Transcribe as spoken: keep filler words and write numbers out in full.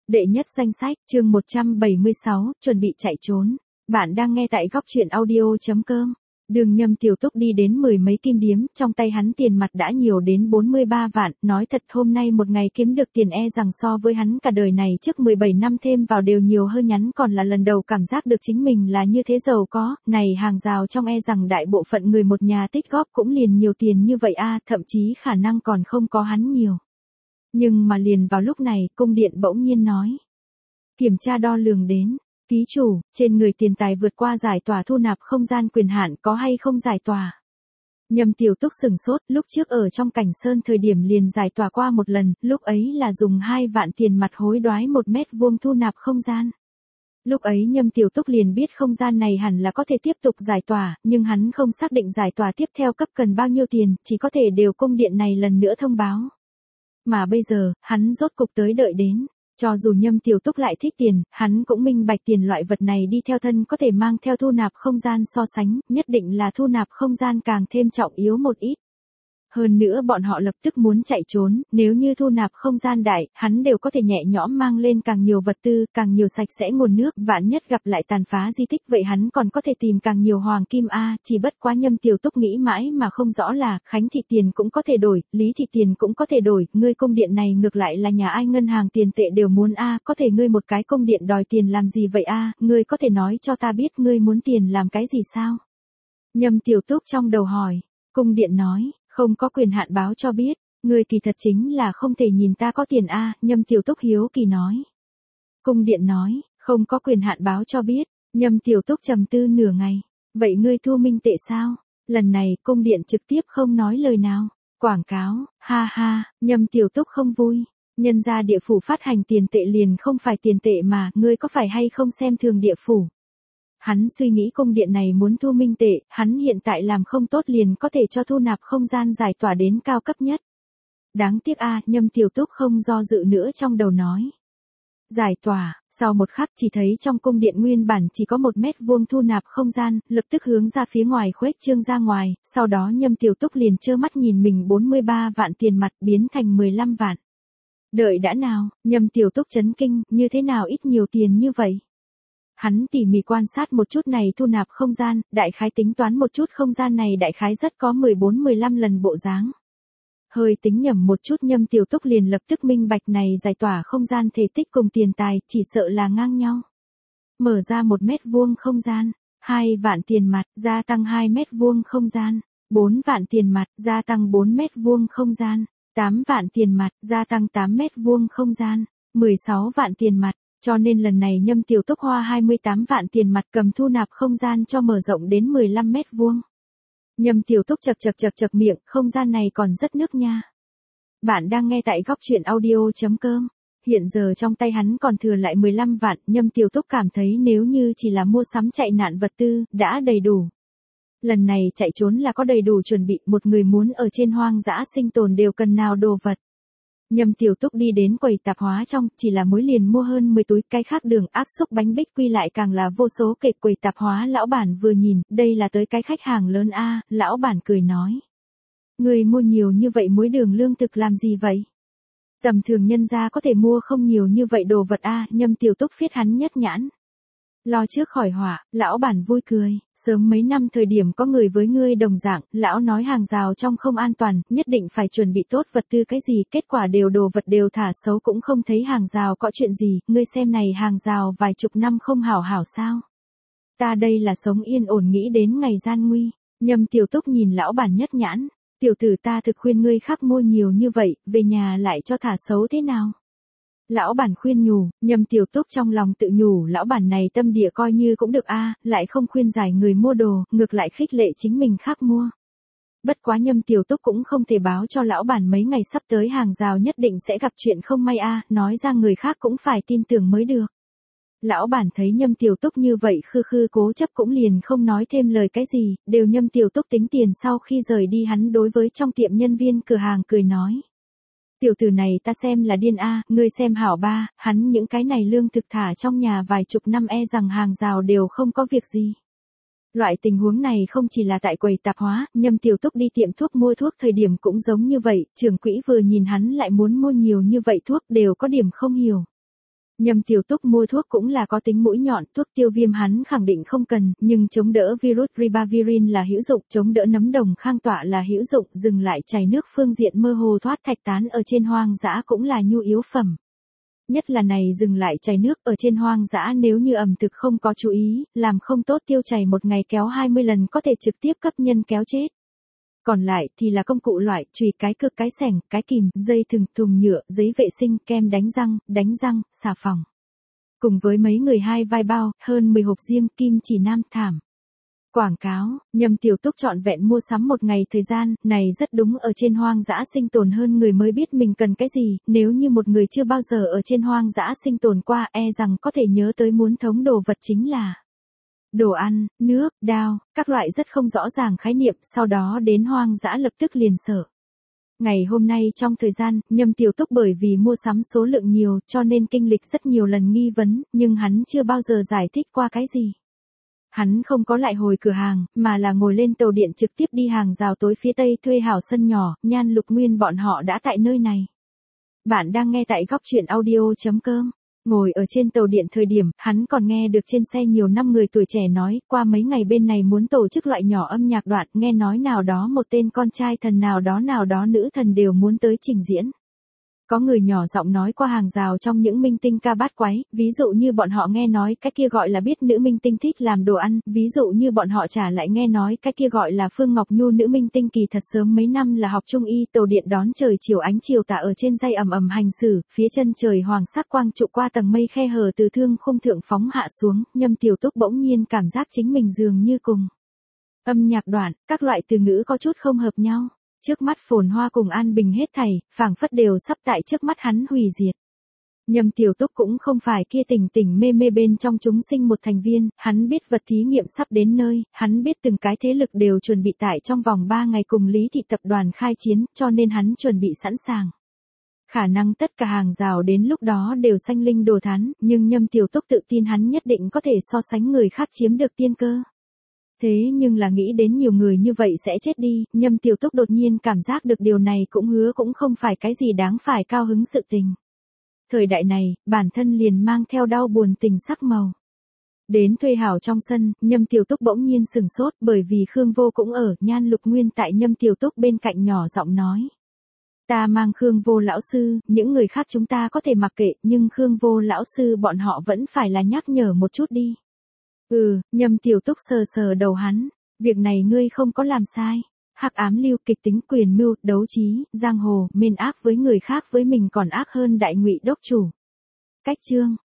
Đệ nhất danh sách, chương một trăm bảy mươi sáu, chuẩn bị chạy trốn. Bạn đang nghe tại góc truyện audio chấm com. Đường Nhâm Tiểu Túc đi đến mười mấy kim điếm, trong tay hắn tiền mặt đã nhiều đến bốn mươi ba vạn, nói thật hôm nay một ngày kiếm được tiền e rằng so với hắn cả đời này trước mười bảy năm thêm vào đều nhiều hơn, nhắn còn là lần đầu cảm giác được chính mình là như thế giàu có, này hàng rào trong e rằng đại bộ phận người một nhà tích góp cũng liền nhiều tiền như vậy a, thậm chí khả năng còn không có hắn nhiều. Nhưng mà liền vào lúc này, cung điện bỗng nhiên nói. Kiểm tra đo lường đến. Ký chủ, trên người tiền tài vượt qua giải tỏa thu nạp không gian quyền hạn có hay không giải tỏa? Nhâm Tiểu Túc sừng sốt, lúc trước ở trong Cảnh Sơn thời điểm liền giải tỏa qua một lần, lúc ấy là dùng hai vạn tiền mặt hối đoái một mét vuông thu nạp không gian. Lúc ấy Nhâm Tiểu Túc liền biết không gian này hẳn là có thể tiếp tục giải tỏa, nhưng hắn không xác định giải tỏa tiếp theo cấp cần bao nhiêu tiền, chỉ có thể đều cung điện này lần nữa thông báo. Mà bây giờ, hắn rốt cục tới đợi đến. Cho dù Nhâm Tiểu Túc lại thích tiền, hắn cũng minh bạch tiền loại vật này đi theo thân có thể mang theo thu nạp không gian so sánh, nhất định là thu nạp không gian càng thêm trọng yếu một ít. Hơn nữa bọn họ lập tức muốn chạy trốn, nếu như thu nạp không gian đại, hắn đều có thể nhẹ nhõm mang lên càng nhiều vật tư, càng nhiều sạch sẽ nguồn nước, vạn nhất gặp lại tàn phá di tích vậy hắn còn có thể tìm càng nhiều hoàng kim a, chỉ bất quá Nhâm Tiểu Túc nghĩ mãi mà không rõ là, Khánh thị tiền cũng có thể đổi, Lý thị tiền cũng có thể đổi, ngươi cung điện này ngược lại là nhà ai ngân hàng tiền tệ đều muốn a, có thể ngươi một cái cung điện đòi tiền làm gì vậy a, ngươi có thể nói cho ta biết ngươi muốn tiền làm cái gì sao? Nhâm Tiểu Túc trong đầu hỏi, cung điện nói. Không có quyền hạn báo cho biết, ngươi kỳ thật chính là không thể nhìn ta có tiền a, Nhâm Tiểu Túc hiếu kỳ nói. Cung điện nói, không có quyền hạn báo cho biết, Nhâm Tiểu Túc trầm tư nửa ngày, vậy ngươi thu minh tệ sao? Lần này cung điện trực tiếp không nói lời nào, quảng cáo, ha ha, Nhâm Tiểu Túc không vui, nhân ra địa phủ phát hành tiền tệ liền không phải tiền tệ mà, ngươi có phải hay không xem thường địa phủ? Hắn suy nghĩ cung điện này muốn thu minh tệ, hắn hiện tại làm không tốt liền có thể cho thu nạp không gian giải tỏa đến cao cấp nhất. Đáng tiếc a, Nhâm Tiểu Túc không do dự nữa trong đầu nói. Giải tỏa, sau một khắc chỉ thấy trong cung điện nguyên bản chỉ có một mét vuông thu nạp không gian, lập tức hướng ra phía ngoài khuếch trương ra ngoài, sau đó Nhâm Tiểu Túc liền trơ mắt nhìn mình bốn mươi ba vạn tiền mặt biến thành mười lăm vạn. Đợi đã nào, Nhâm Tiểu Túc chấn kinh, như thế nào ít nhiều tiền như vậy? Hắn tỉ mỉ quan sát một chút này thu nạp không gian, đại khái tính toán một chút không gian này đại khái rất có mười bốn mười lăm lần bộ dáng. Hơi tính nhầm một chút Nhâm Tiểu Túc liền lập tức minh bạch này giải tỏa không gian thể tích cùng tiền tài, chỉ sợ là ngang nhau. Mở ra một mét vuông không gian, hai vạn tiền mặt, gia tăng hai mét vuông không gian, bốn vạn tiền mặt, gia tăng bốn mét vuông không gian, tám vạn tiền mặt, gia tăng tám mét vuông không gian, mười sáu vạn tiền mặt. Cho nên lần này Nhâm Tiểu Túc hoa hai mươi tám vạn tiền mặt cầm thu nạp không gian cho mở rộng đến mười lăm mét vuông. Nhâm Tiểu Túc chật chật chật chật miệng, không gian này còn rất nước nha. Bạn đang nghe tại góc truyện audio chấm com. Hiện giờ trong tay hắn còn thừa lại mười lăm vạn, Nhâm Tiểu Túc cảm thấy nếu như chỉ là mua sắm chạy nạn vật tư, đã đầy đủ. Lần này chạy trốn là có đầy đủ chuẩn bị, một người muốn ở trên hoang dã sinh tồn đều cần nào đồ vật. Nhâm Tiểu Túc đi đến quầy tạp hóa trong, chỉ là muối liền mua hơn mười túi, cái khác đường áp xúc bánh bích quy lại càng là vô số kệ. Quầy tạp hóa lão bản vừa nhìn, đây là tới cái khách hàng lớn a, lão bản cười nói. Người mua nhiều như vậy muối đường lương thực làm gì vậy? Tầm thường nhân gia có thể mua không nhiều như vậy đồ vật a, Nhâm Tiểu Túc phiết hắn nhất nhãn. Lo trước khỏi họa, lão bản vui cười, sớm mấy năm thời điểm có người với ngươi đồng dạng, lão nói hàng rào trong không an toàn, nhất định phải chuẩn bị tốt vật tư cái gì, kết quả đều đồ vật đều thả xấu cũng không thấy hàng rào có chuyện gì, ngươi xem này hàng rào vài chục năm không hảo hảo sao. Ta đây là sống yên ổn nghĩ đến ngày gian nguy, Nhâm Tiểu Túc nhìn lão bản nhất nhãn, tiểu tử ta thực khuyên ngươi khác mua nhiều như vậy, về nhà lại cho thả xấu thế nào. Lão bản khuyên nhủ, Nhâm Tiểu Túc trong lòng tự nhủ lão bản này tâm địa coi như cũng được a, lại không khuyên giải người mua đồ, ngược lại khích lệ chính mình khác mua. Bất quá Nhâm Tiểu Túc cũng không thể báo cho lão bản mấy ngày sắp tới hàng rào nhất định sẽ gặp chuyện không may a, nói ra người khác cũng phải tin tưởng mới được. Lão bản thấy Nhâm Tiểu Túc như vậy khư khư cố chấp cũng liền không nói thêm lời cái gì, đều Nhâm Tiểu Túc tính tiền sau khi rời đi hắn đối với trong tiệm nhân viên cửa hàng cười nói. Tiểu tử này ta xem là điên a, ngươi xem hảo ba, hắn những cái này lương thực thả trong nhà vài chục năm e rằng hàng rào đều không có việc gì. Loại tình huống này không chỉ là tại quầy tạp hóa, Nhâm Tiểu Túc đi tiệm thuốc mua thuốc thời điểm cũng giống như vậy, trưởng quỹ vừa nhìn hắn lại muốn mua nhiều như vậy thuốc đều có điểm không hiểu. Nhâm Tiểu Túc mua thuốc cũng là có tính mũi nhọn, thuốc tiêu viêm hắn khẳng định không cần, nhưng chống đỡ virus ribavirin là hữu dụng, chống đỡ nấm đồng khang tọa là hữu dụng, dừng lại chảy nước phương diện mơ hồ thoát thạch tán ở trên hoang dã cũng là nhu yếu phẩm. Nhất là này dừng lại chảy nước ở trên hoang dã nếu như ẩm thực không có chú ý, làm không tốt tiêu chảy một ngày kéo hai mươi lần có thể trực tiếp cấp nhân kéo chết. Còn lại thì là công cụ loại, chùy cái cược cái sẻng, cái kìm, dây thừng, thùng nhựa, giấy vệ sinh, kem đánh răng, đánh răng, xà phòng. Cùng với mấy người hai vai bao, hơn mười hộp diêm, kim chỉ nam thảm. Quảng cáo, Nhâm Tiểu Túc trọn vẹn mua sắm một ngày thời gian, này rất đúng ở trên hoang dã sinh tồn hơn người mới biết mình cần cái gì, nếu như một người chưa bao giờ ở trên hoang dã sinh tồn qua e rằng có thể nhớ tới muốn thống đồ vật chính là đồ ăn, nước, đao, các loại rất không rõ ràng khái niệm, sau đó đến hoang dã lập tức liền sợ. Ngày hôm nay trong thời gian, Nhâm Tiểu Túc bởi vì mua sắm số lượng nhiều cho nên kinh lịch rất nhiều lần nghi vấn, nhưng hắn chưa bao giờ giải thích qua cái gì. Hắn không có lại hồi cửa hàng, mà là ngồi lên tàu điện trực tiếp đi hàng rào tối phía tây thuê hảo sân nhỏ, Nhan Lục Nguyên bọn họ đã tại nơi này. Bạn đang nghe tại góc truyện audio.com. Ngồi ở trên tàu điện thời điểm, hắn còn nghe được trên xe nhiều năm người tuổi trẻ nói, qua mấy ngày bên này muốn tổ chức loại nhỏ âm nhạc đoạn, nghe nói nào đó một tên con trai thần nào đó nào đó nữ thần đều muốn tới trình diễn. Có người nhỏ giọng nói qua hàng rào trong những minh tinh ca bát quái, ví dụ như bọn họ nghe nói cái kia gọi là biết nữ minh tinh thích làm đồ ăn, ví dụ như bọn họ trả lại nghe nói cái kia gọi là Phương Ngọc Nhu nữ minh tinh kỳ thật sớm mấy năm là học trung y, tàu điện đón trời chiều ánh chiều tà ở trên dây ầm ầm hành xử, phía chân trời hoàng sắc quang trụ qua tầng mây khe hở từ thương khung thượng phóng hạ xuống, Nhâm Tiểu Túc bỗng nhiên cảm giác chính mình dường như cùng âm nhạc đoạn, các loại từ ngữ có chút không hợp nhau. Trước mắt phồn hoa cùng an bình hết thảy, phảng phất đều sắp tại trước mắt hắn hủy diệt. Nhâm Tiểu Túc cũng không phải kia tỉnh tỉnh mê mê bên trong chúng sinh một thành viên, hắn biết vật thí nghiệm sắp đến nơi, hắn biết từng cái thế lực đều chuẩn bị tại trong vòng ba ngày cùng Lý Thị tập đoàn khai chiến, cho nên hắn chuẩn bị sẵn sàng. Khả năng tất cả hàng rào đến lúc đó đều sanh linh đồ thán, nhưng Nhâm Tiểu Túc tự tin hắn nhất định có thể so sánh người khác chiếm được tiên cơ. Thế nhưng là nghĩ đến nhiều người như vậy sẽ chết đi, Nhâm Tiểu Túc đột nhiên cảm giác được điều này cũng hứa cũng không phải cái gì đáng phải cao hứng sự tình. Thời đại này, bản thân liền mang theo đau buồn tình sắc màu. Đến thuê hảo trong sân, Nhâm Tiểu Túc bỗng nhiên sừng sốt bởi vì Khương Vô cũng ở, Nhan Lục Nguyên tại Nhâm Tiểu Túc bên cạnh nhỏ giọng nói. Ta mang Khương Vô lão sư, những người khác chúng ta có thể mặc kệ, nhưng Khương Vô lão sư bọn họ vẫn phải là nhắc nhở một chút đi. Ừ, Nhâm Tiểu Túc sờ sờ đầu hắn, việc này ngươi không có làm sai. Hắc ám lưu kịch tính quyền mưu, đấu trí, giang hồ, mên ác với người khác với mình còn ác hơn đại ngụy đốc chủ. Cách chương,